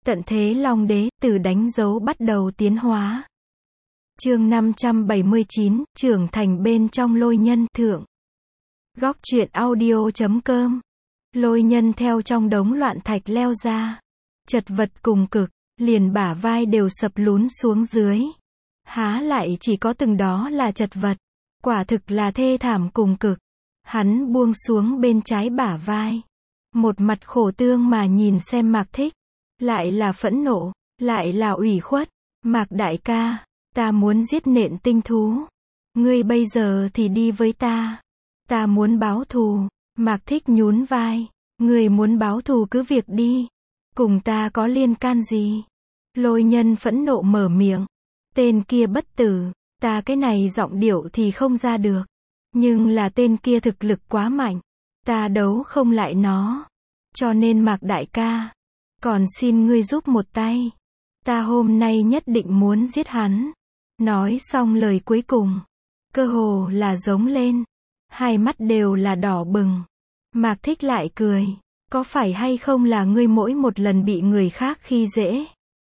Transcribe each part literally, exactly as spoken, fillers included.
Tận thế Long Đế, từ đánh dấu bắt đầu tiến hóa. Chương năm trăm bảy mươi chín, trưởng thành bên trong Lôi Nhân, thượng. Góc truyện audio chấm com. Lôi Nhân theo trong đống loạn thạch leo ra. Chật vật cùng cực, liền bả vai đều sập lún xuống dưới. Há lại chỉ có từng đó là chật vật. Quả thực là thê thảm cùng cực. Hắn buông xuống bên trái bả vai. Một mặt khổ tương mà nhìn xem Mạc Thích. Lại là phẫn nộ, lại là ủy khuất. Mạc đại ca, ta muốn giết nện tinh thú. Ngươi bây giờ thì đi với ta. Ta muốn báo thù. Mạc Thích nhún vai. Ngươi muốn báo thù cứ việc đi. Cùng ta có liên can gì? Lôi Nhân phẫn nộ mở miệng. Tên kia bất tử, ta cái này giọng điệu thì không ra được. Nhưng là tên kia thực lực quá mạnh. Ta đấu không lại nó. Cho nên Mạc đại ca, còn xin ngươi giúp một tay. Ta hôm nay nhất định muốn giết hắn. Nói xong lời cuối cùng, cơ hồ là giống lên. Hai mắt đều là đỏ bừng. Mạc Thích lại cười. Có phải hay không là ngươi mỗi một lần bị người khác khi dễ,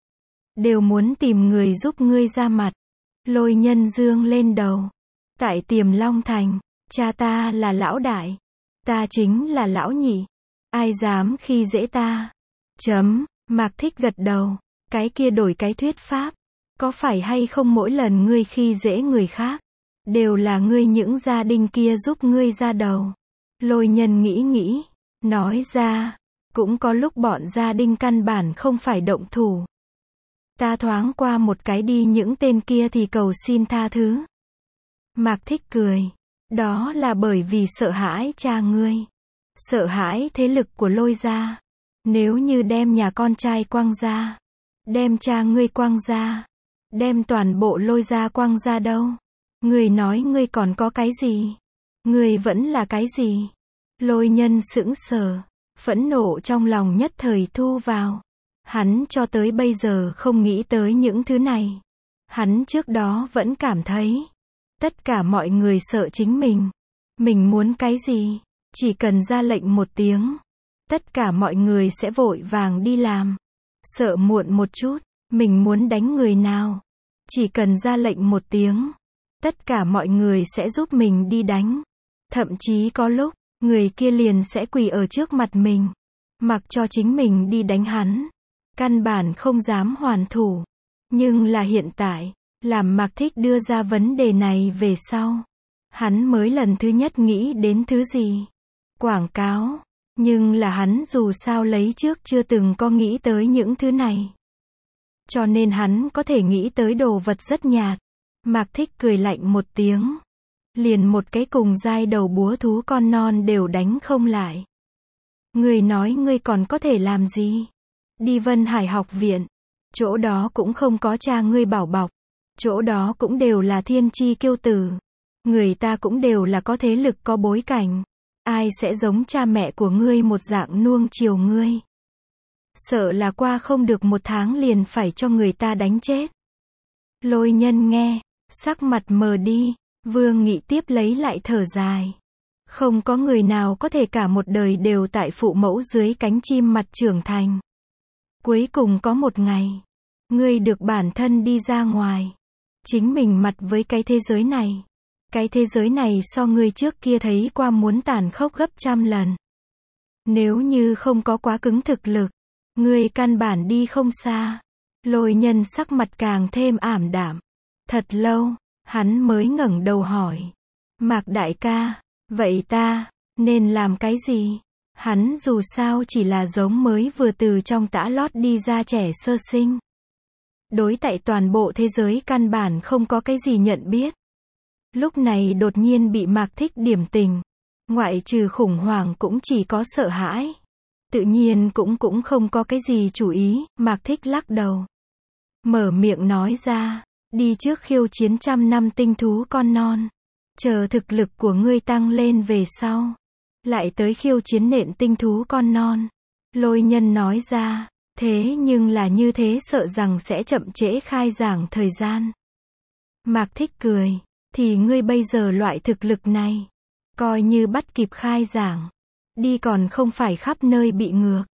đều muốn tìm người giúp ngươi ra mặt? Lôi Nhân dương lên đầu. Tại Tiềm Long Thành, cha ta là lão đại. Ta chính là lão nhị. Ai dám khi dễ ta? Chấm, Mạc Thích gật đầu. Cái kia đổi cái thuyết pháp. Có phải hay không mỗi lần ngươi khi dễ người khác, đều là ngươi những gia đình kia giúp ngươi ra đầu? Lôi Nhân nghĩ nghĩ, nói ra, cũng có lúc bọn gia đình căn bản không phải động thủ. Ta thoáng qua một cái đi những tên kia thì cầu xin tha thứ. Mạc Thích cười. Đó là bởi vì sợ hãi cha ngươi. Sợ hãi thế lực của Lôi gia. Nếu như đem nhà con trai quăng ra, đem cha ngươi quăng ra, đem toàn bộ Lôi gia quăng ra đâu? Ngươi nói ngươi còn có cái gì? Ngươi vẫn là cái gì? Lôi Nhân sững sờ, phẫn nộ trong lòng nhất thời thu vào. Hắn cho tới bây giờ không nghĩ tới những thứ này. Hắn trước đó vẫn cảm thấy, tất cả mọi người sợ chính mình. Mình muốn cái gì, chỉ cần ra lệnh một tiếng, tất cả mọi người sẽ vội vàng đi làm. Sợ muộn một chút, mình muốn đánh người nào, chỉ cần ra lệnh một tiếng, tất cả mọi người sẽ giúp mình đi đánh. Thậm chí có lúc, người kia liền sẽ quỳ ở trước mặt mình, mặc cho chính mình đi đánh hắn. Căn bản không dám hoàn thủ. Nhưng là hiện tại, làm Mạc Thích đưa ra vấn đề này về sau, hắn mới lần thứ nhất nghĩ đến thứ gì? Quảng cáo. Nhưng là hắn dù sao lấy trước chưa từng có nghĩ tới những thứ này. Cho nên hắn có thể nghĩ tới đồ vật rất nhạt. Mạc Thích cười lạnh một tiếng. Liền một cái cùng giai đầu búa thú con non đều đánh không lại. Ngươi nói ngươi còn có thể làm gì? Đi Vân Hải học viện. Chỗ đó cũng không có cha ngươi bảo bọc. Chỗ đó cũng đều là thiên chi kiêu tử. Người ta cũng đều là có thế lực có bối cảnh. Ai sẽ giống cha mẹ của ngươi một dạng nuông chiều ngươi? Sợ là qua không được một tháng liền phải cho người ta đánh chết. Lôi Nhân nghe, sắc mặt mờ đi. Vương Nghị tiếp lấy lại thở dài. Không có người nào có thể cả một đời đều tại phụ mẫu dưới cánh chim mặt trưởng thành. Cuối cùng có một ngày, ngươi được bản thân đi ra ngoài, chính mình mặt với cái thế giới này. Cái thế giới này so ngươi trước kia thấy qua muốn tàn khốc gấp trăm lần. Nếu như không có quá cứng thực lực, ngươi căn bản đi không xa. Lôi Nhân sắc mặt càng thêm ảm đạm. Thật lâu, hắn mới ngẩng đầu hỏi. Mạc đại ca, vậy ta nên làm cái gì? Hắn dù sao chỉ là giống mới vừa từ trong tã lót đi ra trẻ sơ sinh. Đối tại toàn bộ thế giới căn bản không có cái gì nhận biết. Lúc này đột nhiên bị Mạc Thích điểm tình. Ngoại trừ khủng hoảng cũng chỉ có sợ hãi. Tự nhiên cũng cũng không có cái gì chủ ý. Mạc Thích lắc đầu. Mở miệng nói ra. Đi trước khiêu chiến trăm năm tinh thú con non. Chờ thực lực của ngươi tăng lên về sau, lại tới khiêu chiến nện tinh thú con non. Lôi Nhân nói ra. Thế nhưng là như thế sợ rằng sẽ chậm trễ khai giảng thời gian. Mạc Thích cười. Thì ngươi bây giờ loại thực lực này, coi như bắt kịp khai giảng, đi còn không phải khắp nơi bị ngược.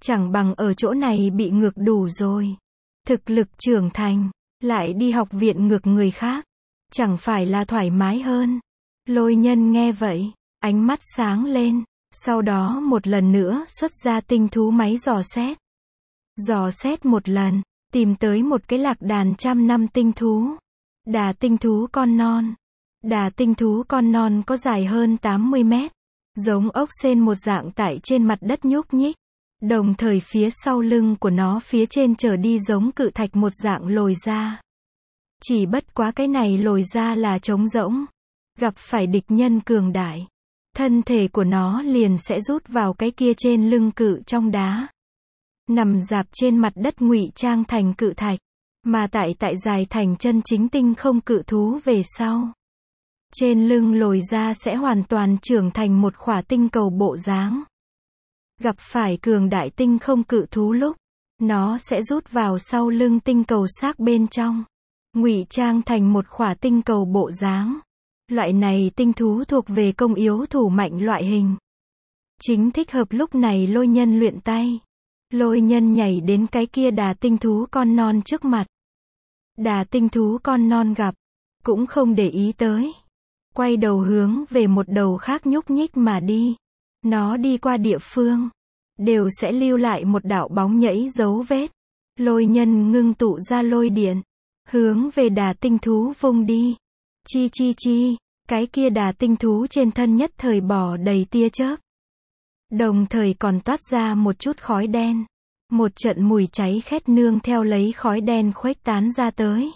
Chẳng bằng ở chỗ này bị ngược đủ rồi. Thực lực trưởng thành, lại đi học viện ngược người khác. Chẳng phải là thoải mái hơn. Lôi nhân nghe vậy, ánh mắt sáng lên. Sau đó một lần nữa xuất ra tinh thú máy dò xét. Dò xét một lần, tìm tới một cái lạc đàn trăm năm tinh thú. Đà tinh thú con non. Đà tinh thú con non có dài hơn tám mươi mét. Giống ốc sên một dạng tại trên mặt đất nhúc nhích. Đồng thời phía sau lưng của nó phía trên trở đi giống cự thạch một dạng lồi ra. Chỉ bất quá cái này lồi ra là trống rỗng. Gặp phải địch nhân cường đại, thân thể của nó liền sẽ rút vào cái kia trên lưng cự trong đá. Nằm dạp trên mặt đất ngụy trang thành cự thạch. Mà tại tại dài thành chân chính tinh không cự thú về sau. Trên lưng lồi ra sẽ hoàn toàn trưởng thành một khỏa tinh cầu bộ dáng. Gặp phải cường đại tinh không cự thú lúc, nó sẽ rút vào sau lưng tinh cầu xác bên trong. Ngụy trang thành một khỏa tinh cầu bộ dáng. Loại này tinh thú thuộc về công yếu thủ mạnh loại hình. Chính thích hợp lúc này lôi nhân luyện tay. Lôi nhân nhảy đến cái kia đà tinh thú con non trước mặt. Đà tinh thú con non gặp, cũng không để ý tới. Quay đầu hướng về một đầu khác nhúc nhích mà đi. Nó đi qua địa phương, đều sẽ lưu lại một đạo bóng nhẫy dấu vết. Lôi nhân ngưng tụ ra lôi điện, hướng về đà tinh thú vung đi. Chi chi chi, cái kia đà tinh thú trên thân nhất thời bỏ đầy tia chớp. Đồng thời còn toát ra một chút khói đen. Một trận mùi cháy khét nương theo lấy khói đen khuếch tán ra tới.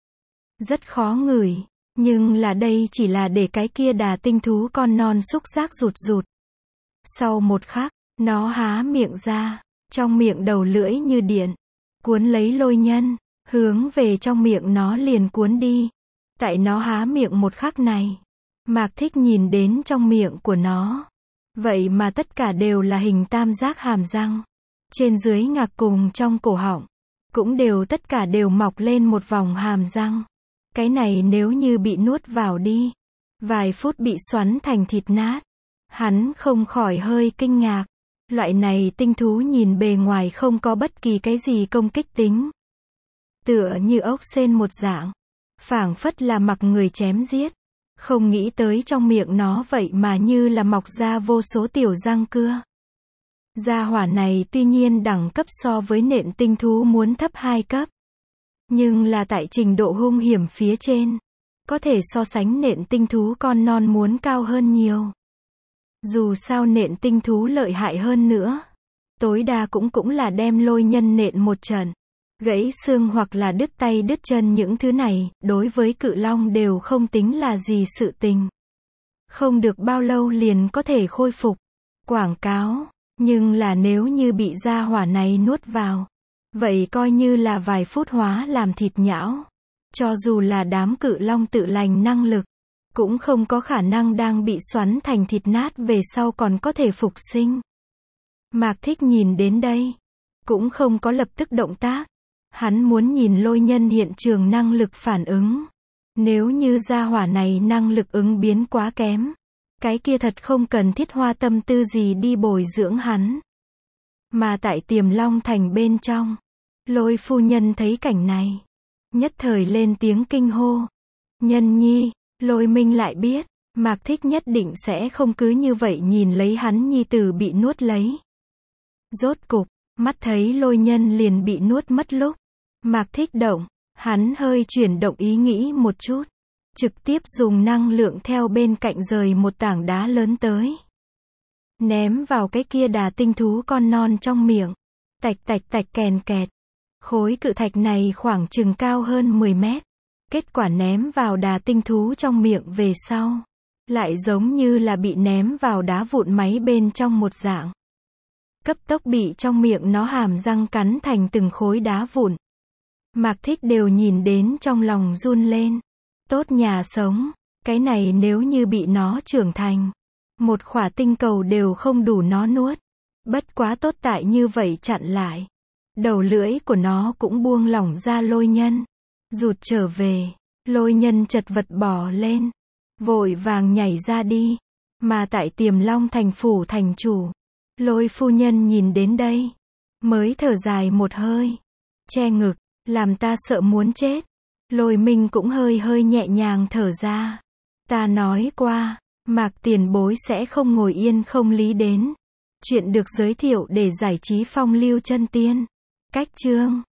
Rất khó ngửi, nhưng là đây chỉ là để cái kia đà tinh thú con non xúc giác rụt rụt. Sau một khắc, nó há miệng ra, trong miệng đầu lưỡi như điện, cuốn lấy lôi nhân, hướng về trong miệng nó liền cuốn đi. Tại nó há miệng một khắc này, Mạc Thích nhìn đến trong miệng của nó. Vậy mà tất cả đều là hình tam giác hàm răng. Trên dưới ngạc cùng trong cổ họng, cũng đều tất cả đều mọc lên một vòng hàm răng. Cái này nếu như bị nuốt vào đi, vài phút bị xoắn thành thịt nát. Hắn không khỏi hơi kinh ngạc. Loại này tinh thú nhìn bề ngoài không có bất kỳ cái gì công kích tính. Tựa như ốc sên một dạng. Phảng phất là mặc người chém giết. Không nghĩ tới trong miệng nó vậy mà như là mọc ra vô số tiểu răng cưa. Gia hỏa này tuy nhiên đẳng cấp so với nện tinh thú muốn thấp hai cấp. Nhưng là tại trình độ hung hiểm phía trên. Có thể so sánh nện tinh thú con non muốn cao hơn nhiều. Dù sao nện tinh thú lợi hại hơn nữa. Tối đa cũng cũng là đem lôi nhân nện một trận. Gãy xương hoặc là đứt tay đứt chân những thứ này, đối với cự long đều không tính là gì sự tình. Không được bao lâu liền có thể khôi phục. Quảng cáo. Nhưng là nếu như bị gia hỏa này nuốt vào, vậy coi như là vài phút hóa làm thịt nhão. Cho dù là đám cự long tự lành năng lực, cũng không có khả năng đang bị xoắn thành thịt nát về sau còn có thể phục sinh. Mạc Thích nhìn đến đây, cũng không có lập tức động tác. Hắn muốn nhìn lôi nhân hiện trường năng lực phản ứng. Nếu như gia hỏa này năng lực ứng biến quá kém, cái kia thật không cần thiết hoa tâm tư gì đi bồi dưỡng hắn. Mà tại Tiềm Long Thành bên trong, Lôi phu nhân thấy cảnh này, nhất thời lên tiếng kinh hô. Nhân nhi, Lôi Minh lại biết, Mạc Thích nhất định sẽ không cứ như vậy nhìn lấy hắn nhi tử bị nuốt lấy. Rốt cục, mắt thấy lôi nhân liền bị nuốt mất lúc, Mạc Thích động, hắn hơi chuyển động ý nghĩ một chút. Trực tiếp dùng năng lượng theo bên cạnh rời một tảng đá lớn tới. Ném vào cái kia đà tinh thú con non trong miệng. Tạch tạch tạch kèn kẹt. Khối cự thạch này khoảng chừng cao hơn mười mét. Kết quả ném vào đà tinh thú trong miệng về sau. Lại giống như là bị ném vào đá vụn máy bên trong một dạng. Cấp tốc bị trong miệng nó hàm răng cắn thành từng khối đá vụn. Mạc Thích đều nhìn đến trong lòng run lên. Tốt nhà sống, cái này nếu như bị nó trưởng thành, một khỏa tinh cầu đều không đủ nó nuốt. Bất quá tốt tại như vậy chặn lại. Đầu lưỡi của nó cũng buông lỏng ra lôi nhân. Rụt trở về, lôi nhân chật vật bỏ lên. Vội vàng nhảy ra đi. Mà tại Tiềm Long Thành phủ thành chủ, Lôi phu nhân nhìn đến đây. mới thở dài một hơi, che ngực, làm ta sợ muốn chết. Lôi Minh cũng hơi hơi nhẹ nhàng thở ra. Ta nói qua, Mạc tiền bối sẽ không ngồi yên không lý đến. Chuyện được giới thiệu để giải trí phong lưu chân tiên. Cách chương